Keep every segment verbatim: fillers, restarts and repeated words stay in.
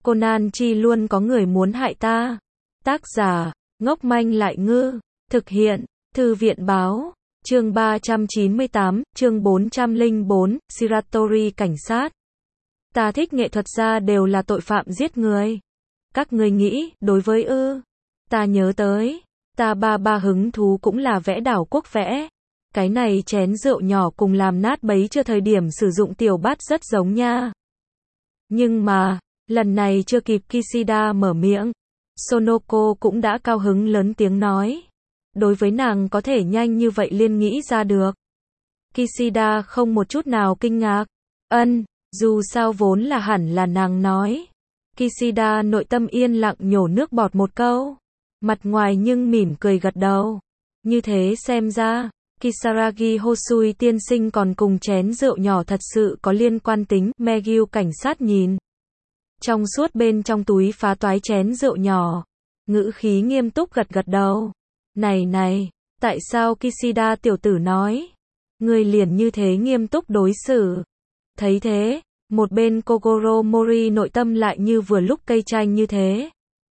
Conan chi luôn có người muốn hại ta. Tác giả, ngốc manh lại ngư. Thực hiện, Thư viện báo. Chương ba trăm chín mươi tám, chương bốn trăm lẻ bốn, Shiratori cảnh sát. Ta thích nghệ thuật gia đều là tội phạm giết người. Các ngươi nghĩ, đối với ư. Ta nhớ tới, ta ba ba hứng thú cũng là vẽ đảo quốc vẽ. Cái này chén rượu nhỏ cùng làm nát bấy chưa thời điểm sử dụng tiểu bát rất giống nha. Nhưng mà, lần này chưa kịp Kishida mở miệng, Sonoko cũng đã cao hứng lớn tiếng nói. Đối với nàng có thể nhanh như vậy liên nghĩ ra được. Kishida không một chút nào kinh ngạc. Ân, dù sao vốn là hẳn là nàng nói. Kishida nội tâm yên lặng nhổ nước bọt một câu. Mặt ngoài nhưng mỉm cười gật đầu. Như thế xem ra, Kisaragi Hosui tiên sinh còn cùng chén rượu nhỏ thật sự có liên quan tính. Megyu cảnh sát nhìn trong suốt bên trong túi phá toái chén rượu nhỏ, ngữ khí nghiêm túc gật gật đầu. Này này, tại sao Kishida tiểu tử nói, người liền như thế nghiêm túc đối xử. Thấy thế, một bên Kogoro Mori nội tâm lại như vừa lúc cây chanh như thế.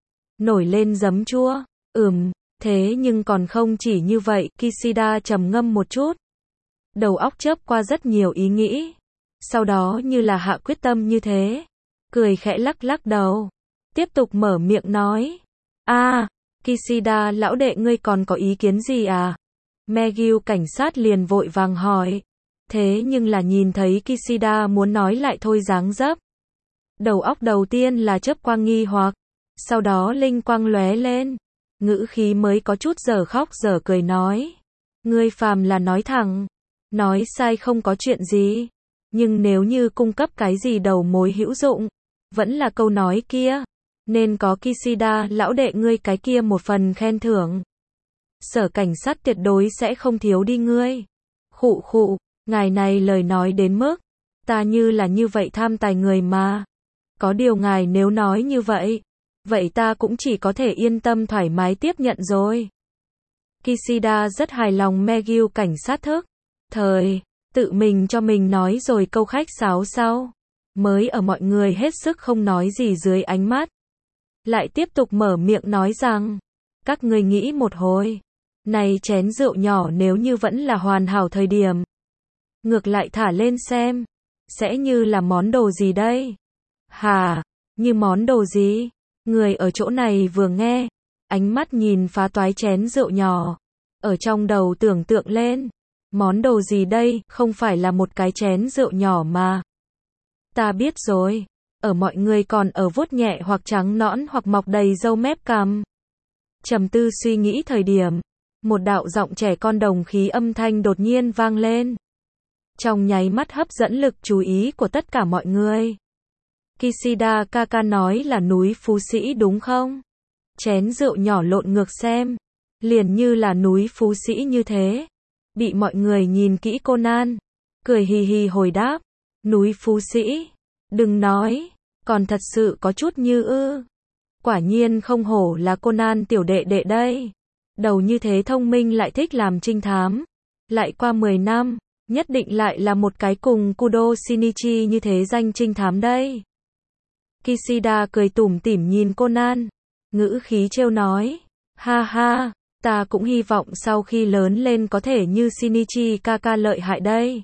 Nổi lên giấm chua, ừm, thế nhưng còn không chỉ như vậy, Kishida trầm ngâm một chút. Đầu óc chớp qua rất nhiều ý nghĩ. Sau đó như là hạ quyết tâm như thế. Cười khẽ lắc lắc đầu. Tiếp tục mở miệng nói. À, Kishida lão đệ ngươi còn có ý kiến gì à? Megyu cảnh sát liền vội vàng hỏi. Thế nhưng là nhìn thấy Kishida muốn nói lại thôi dáng dấp. Đầu óc đầu tiên là chớp quang nghi hoặc. Sau đó linh quang lóe lên. Ngữ khí mới có chút dở khóc dở cười nói. Ngươi phàm là nói thẳng. Nói sai không có chuyện gì. Nhưng nếu như cung cấp cái gì đầu mối hữu dụng, vẫn là câu nói kia. Nên có Kishida lão đệ ngươi cái kia một phần khen thưởng. Sở cảnh sát tuyệt đối sẽ không thiếu đi ngươi. Khụ khụ, ngài này lời nói đến mức, ta như là như vậy tham tài người mà. Có điều ngài nếu nói như vậy, vậy ta cũng chỉ có thể yên tâm thoải mái tiếp nhận rồi. Kishida rất hài lòng Megyu cảnh sát thức. Thời, tự mình cho mình nói rồi câu khách sáo sau. Mới ở mọi người hết sức không nói gì dưới ánh mắt. Lại tiếp tục mở miệng nói rằng, các người nghĩ một hồi. Này chén rượu nhỏ nếu như vẫn là hoàn hảo thời điểm. Ngược lại thả lên xem. Sẽ như là món đồ gì đây? Hà, như món đồ gì? Người ở chỗ này vừa nghe. Ánh mắt nhìn phá toái chén rượu nhỏ. Ở trong đầu tưởng tượng lên. Món đồ gì đây? Không phải là một cái chén rượu nhỏ mà. Ta biết rồi. Ở mọi người còn ở vuốt nhẹ hoặc trắng nõn hoặc mọc đầy râu mép cằm. Trầm tư suy nghĩ thời điểm. Một đạo giọng trẻ con đồng khí âm thanh đột nhiên vang lên. Trong nháy mắt hấp dẫn lực chú ý của tất cả mọi người. Kishida Kaka nói là núi Phú Sĩ đúng không? Chén rượu nhỏ lộn ngược xem. Liền như là núi Phú Sĩ như thế. Bị mọi người nhìn kỹ Conan. Cười hì hì hồi đáp. Núi Phú Sĩ. Đừng nói. Còn thật sự có chút như ư. Quả nhiên không hổ là Conan tiểu đệ đệ đây. Đầu như thế thông minh lại thích làm trinh thám. Lại qua mười năm. Nhất định lại là một cái cùng Kudo Shinichi như thế danh trinh thám đây. Kishida cười tủm tỉm nhìn Conan. Ngữ khí trêu nói. Ha ha. Ta cũng hy vọng sau khi lớn lên có thể như Shinichi Kaka lợi hại đây.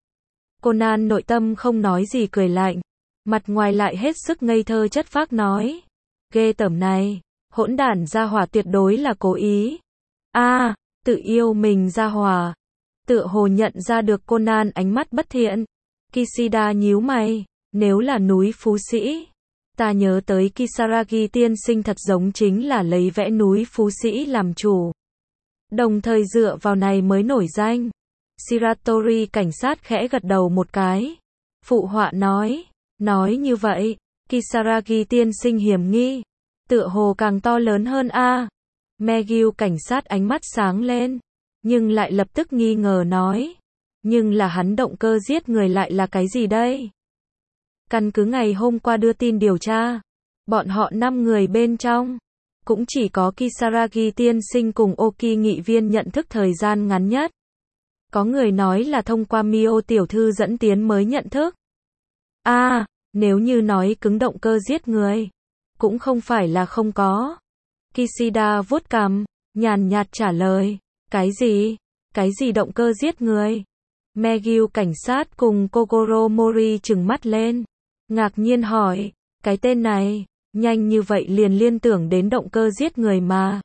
Conan nội tâm không nói gì cười lạnh. Mặt ngoài lại hết sức ngây thơ chất phác nói. Ghê tởm này. Hỗn đản gia hỏa tuyệt đối là cố ý. A, à, tự yêu mình gia hỏa. Tựa hồ nhận ra được Conan ánh mắt bất thiện. Kishida nhíu mày. Nếu là núi Phú Sĩ. Ta nhớ tới Kisaragi tiên sinh thật giống chính là lấy vẽ núi Phú Sĩ làm chủ. Đồng thời dựa vào này mới nổi danh. Shiratori cảnh sát khẽ gật đầu một cái. Phụ họa nói. Nói như vậy, Kisaragi tiên sinh hiểm nghi. Tựa hồ càng to lớn hơn a. À. Megyu cảnh sát ánh mắt sáng lên. Nhưng lại lập tức nghi ngờ nói. Nhưng là hắn động cơ giết người lại là cái gì đây? Căn cứ ngày hôm qua đưa tin điều tra. Bọn họ năm người bên trong. Cũng chỉ có Kisaragi tiên sinh cùng Oki nghị viên nhận thức thời gian ngắn nhất. Có người nói là thông qua Mio tiểu thư dẫn tiến mới nhận thức. A, à, nếu như nói cứng động cơ giết người, Cũng không phải là không có. Kishida vuốt cằm, nhàn nhạt trả lời. Cái gì? Cái gì động cơ giết người? Megyu cảnh sát cùng Kogoro Mori trừng mắt lên. Ngạc nhiên hỏi, cái tên này, nhanh như vậy liền liên tưởng đến động cơ giết người mà.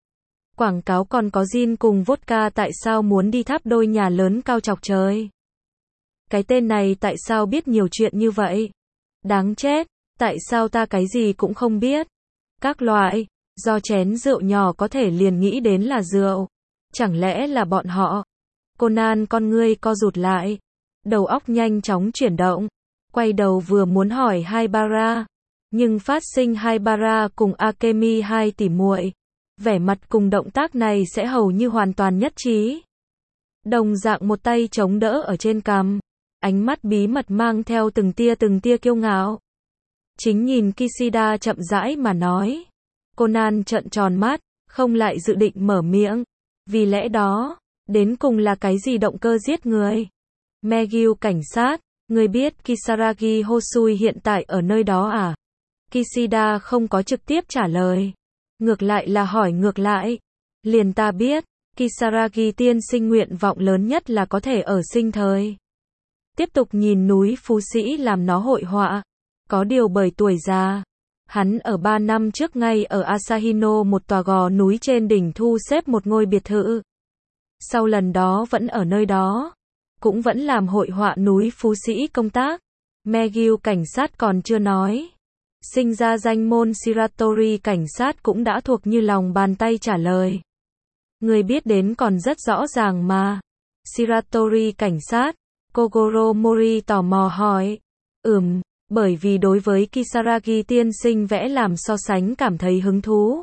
Quảng cáo còn có gin cùng vodka, tại sao muốn đi tháp đôi nhà lớn cao chọc trời? Cái tên này tại sao biết nhiều chuyện như vậy? Đáng chết, tại sao ta cái gì cũng không biết? Các loại, do chén rượu nhỏ có thể liền nghĩ đến là rượu. Chẳng lẽ là bọn họ? Conan con ngươi co rụt lại. Đầu óc nhanh chóng chuyển động. Quay đầu vừa muốn hỏi Haibara. Nhưng phát sinh Haibara cùng Akemi hai tỷ muội. Vẻ mặt cùng động tác này sẽ hầu như hoàn toàn nhất trí. Đồng dạng một tay chống đỡ ở trên cằm. Ánh mắt bí mật mang theo từng tia từng tia kiêu ngạo. Chính nhìn Kishida chậm rãi mà nói. Conan trợn tròn mắt, không lại dự định mở miệng. Vì lẽ đó, đến cùng là cái gì động cơ giết người? Megyu cảnh sát, người biết Kisaragi Hosui hiện tại ở nơi đó à? Kishida không có trực tiếp trả lời. Ngược lại là hỏi ngược lại. Liền ta biết, Kisaragi tiên sinh nguyện vọng lớn nhất là có thể ở sinh thời. Tiếp tục nhìn núi Phú Sĩ làm nó hội họa. Có điều bởi tuổi già. Hắn ở ba năm trước ngay ở Asahino một tòa gò núi trên đỉnh thu xếp một ngôi biệt thự. Sau lần đó vẫn ở nơi đó. Cũng vẫn làm hội họa núi Phú Sĩ công tác. Megyu cảnh sát còn chưa nói. Sinh ra danh môn Shiratori cảnh sát cũng đã thuộc như lòng bàn tay trả lời. Người biết đến còn rất rõ ràng mà. Shiratori cảnh sát. Kogoro Mori tò mò hỏi. Ừm, bởi vì đối với Kisaragi tiên sinh vẽ làm so sánh cảm thấy hứng thú.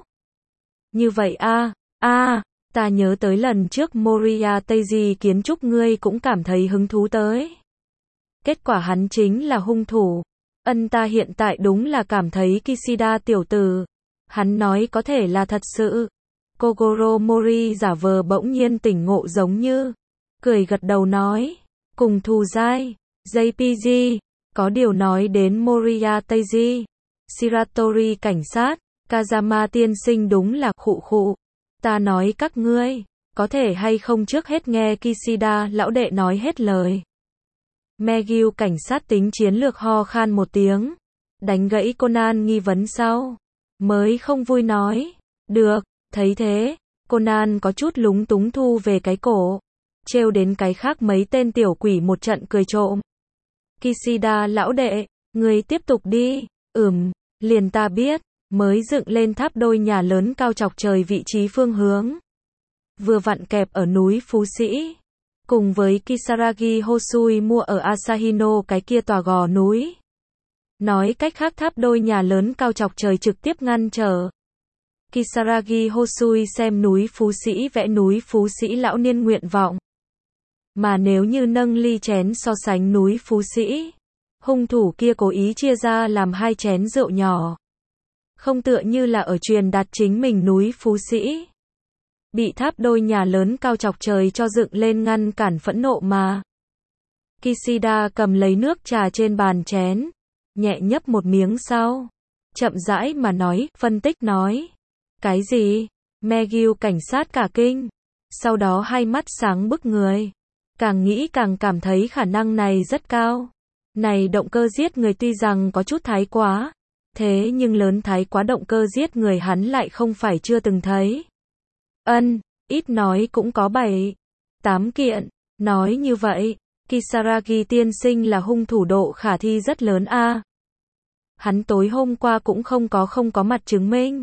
Như vậy a, a, ta nhớ tới lần trước Moriya Teiji kiến trúc ngươi cũng cảm thấy hứng thú tới. Kết quả hắn chính là hung thủ. Ân ta hiện tại đúng là cảm thấy Kishida tiểu tử. Hắn nói có thể là thật sự. Kogoro Mori giả vờ bỗng nhiên tỉnh ngộ giống như. Cười gật đầu nói. Cùng thù dai. gi pê giê. Có điều nói đến Moriya Teiji. Shiratori cảnh sát. Kazama tiên sinh đúng là khụ khụ. Ta nói các ngươi. Có thể hay không trước hết nghe Kishida lão đệ nói hết lời. Megyu cảnh sát tính chiến lược ho khan một tiếng. Đánh gãy Conan nghi vấn sau. Mới không vui nói. Được, thấy thế. Conan có chút lúng túng thu về cái cổ. Trêu đến cái khác mấy tên tiểu quỷ một trận cười trộm. Kishida lão đệ, người tiếp tục đi. Ừm, liền ta biết. Mới dựng lên tháp đôi nhà lớn cao chọc trời vị trí phương hướng. Vừa vặn kẹp ở núi Phú Sĩ. Cùng với Kisaragi Hosui mua ở Asahino cái kia tòa gò núi. Nói cách khác tháp đôi nhà lớn cao chọc trời trực tiếp ngăn trở. Kisaragi Hosui xem núi Phú Sĩ vẽ núi Phú Sĩ lão niên nguyện vọng. Mà nếu như nâng ly chén so sánh núi Phú Sĩ, hung thủ kia cố ý chia ra làm hai chén rượu nhỏ. Không tựa như là ở truyền đạt chính mình núi Phú Sĩ. Bị tháp đôi nhà lớn cao chọc trời cho dựng lên ngăn cản phẫn nộ mà. Kishida cầm lấy nước trà trên bàn chén, nhẹ nhấp một miếng sau. Chậm rãi mà nói, phân tích nói. Cái gì? Megyu cảnh sát cả kinh. Sau đó hai mắt sáng bức người. Càng nghĩ càng cảm thấy khả năng này rất cao. Này động cơ giết người tuy rằng có chút thái quá. Thế nhưng lớn thái quá động cơ giết người hắn lại không phải chưa từng thấy. Ân, ít nói cũng có bảy, tám kiện. Nói như vậy, Kisaragi tiên sinh là hung thủ độ khả thi rất lớn a. Hắn tối hôm qua cũng không có không có mặt chứng minh.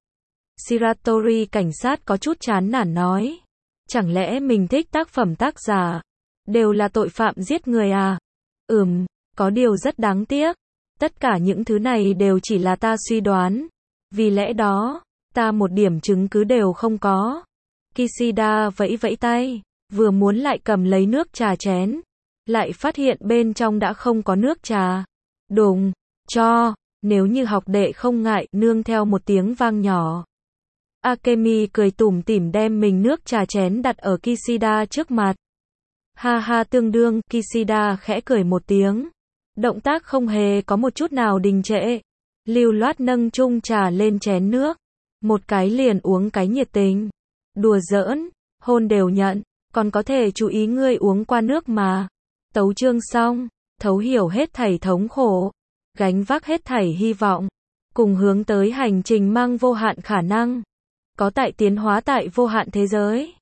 Shiratori cảnh sát có chút chán nản nói. Chẳng lẽ mình thích tác phẩm tác giả đều là tội phạm giết người à? Ừm, có điều rất đáng tiếc. Tất cả những thứ này đều chỉ là ta suy đoán. Vì lẽ đó, ta một điểm chứng cứ đều không có. Kishida vẫy vẫy tay, vừa muốn lại cầm lấy nước trà chén. Lại phát hiện bên trong đã không có nước trà. Đùng, cho, nếu như học đệ không ngại, nương theo một tiếng vang nhỏ. Akemi cười tủm tỉm đem mình nước trà chén đặt ở Kishida trước mặt. Ha ha tương đương, Kishida khẽ cười một tiếng. Động tác không hề có một chút nào đình trệ. Lưu loát nâng chung trà lên chén nước. Một cái liền uống cái nhiệt tình. Đùa giỡn, hôn đều nhận, còn có thể chú ý ngươi uống qua nước mà. Tấu chương xong, thấu hiểu hết thảy thống khổ, gánh vác hết thảy hy vọng, cùng hướng tới hành trình mang vô hạn khả năng, có tại tiến hóa tại vô hạn thế giới.